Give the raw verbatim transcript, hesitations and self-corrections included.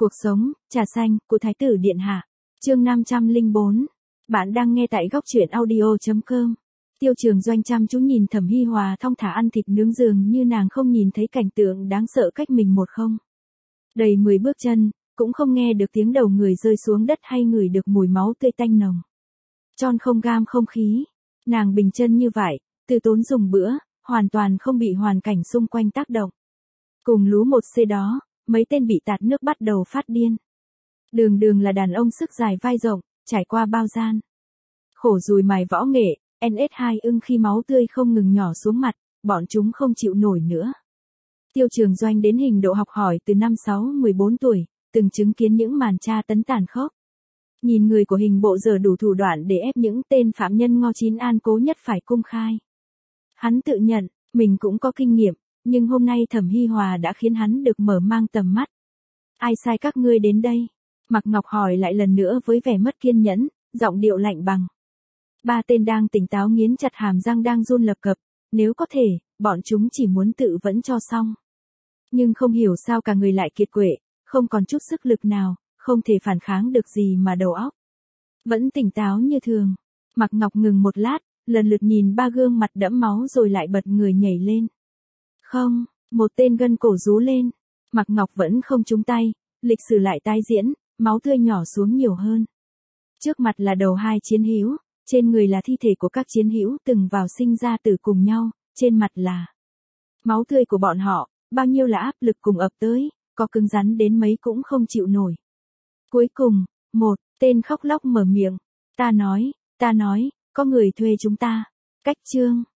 Cuộc sống, trà xanh, của Thái tử Điện Hạ. Chương năm trăm lẻ bốn. Bạn đang nghe tại góc truyện audio chấm com. Tiêu Trường Doanh chăm chú nhìn Thẩm Hi Hòa thong thả ăn thịt nướng, dường như nàng không nhìn thấy cảnh tượng đáng sợ cách mình một không. Đầy mười bước chân, cũng không nghe được tiếng đầu người rơi xuống đất hay ngửi được mùi máu tươi tanh nồng. Tròn không gam không khí. Nàng bình chân như vậy, từ tốn dùng bữa, hoàn toàn không bị hoàn cảnh xung quanh tác động. Cùng lú một xê đó, mấy tên bị tạt nước bắt đầu phát điên. Đường đường là đàn ông sức dài vai rộng, trải qua bao gian. Khổ dùi mài võ nghệ, en ét hai ưng khi máu tươi không ngừng nhỏ xuống mặt, bọn chúng không chịu nổi nữa. Tiêu Trường Doanh đến hình độ học hỏi từ năm sáu mười bốn tuổi, từng chứng kiến những màn tra tấn tàn khốc. Nhìn người của hình bộ dở đủ thủ đoạn để ép những tên phạm nhân ngô chín an cố nhất phải cung khai. Hắn tự nhận, mình cũng có kinh nghiệm, nhưng hôm nay Thẩm Hi Hòa đã khiến hắn được mở mang tầm mắt. Ai sai các ngươi đến đây? Mạc Ngọc hỏi lại lần nữa với vẻ mất kiên nhẫn, giọng điệu lạnh bằng. Ba tên đang tỉnh táo nghiến chặt hàm răng đang run lập cập, nếu có thể, bọn chúng chỉ muốn tự vẫn cho xong. Nhưng không hiểu sao cả người lại kiệt quệ, không còn chút sức lực nào, không thể phản kháng được gì mà đầu óc vẫn tỉnh táo như thường. Mạc Ngọc ngừng một lát, lần lượt nhìn ba gương mặt đẫm máu rồi lại bật người nhảy lên. Không, một tên gân cổ rú lên. Mạc Ngọc vẫn không trúng tay, lịch sử lại tái diễn, máu tươi nhỏ xuống nhiều hơn. Trước mặt là đầu hai chiến hữu, trên người là thi thể của các chiến hữu từng vào sinh ra tử cùng nhau, trên mặt là máu tươi của bọn họ, bao nhiêu là áp lực cùng ập tới, có cứng rắn đến mấy cũng không chịu nổi. Cuối cùng, một tên khóc lóc mở miệng, ta nói, ta nói, có người thuê chúng ta. Cách chương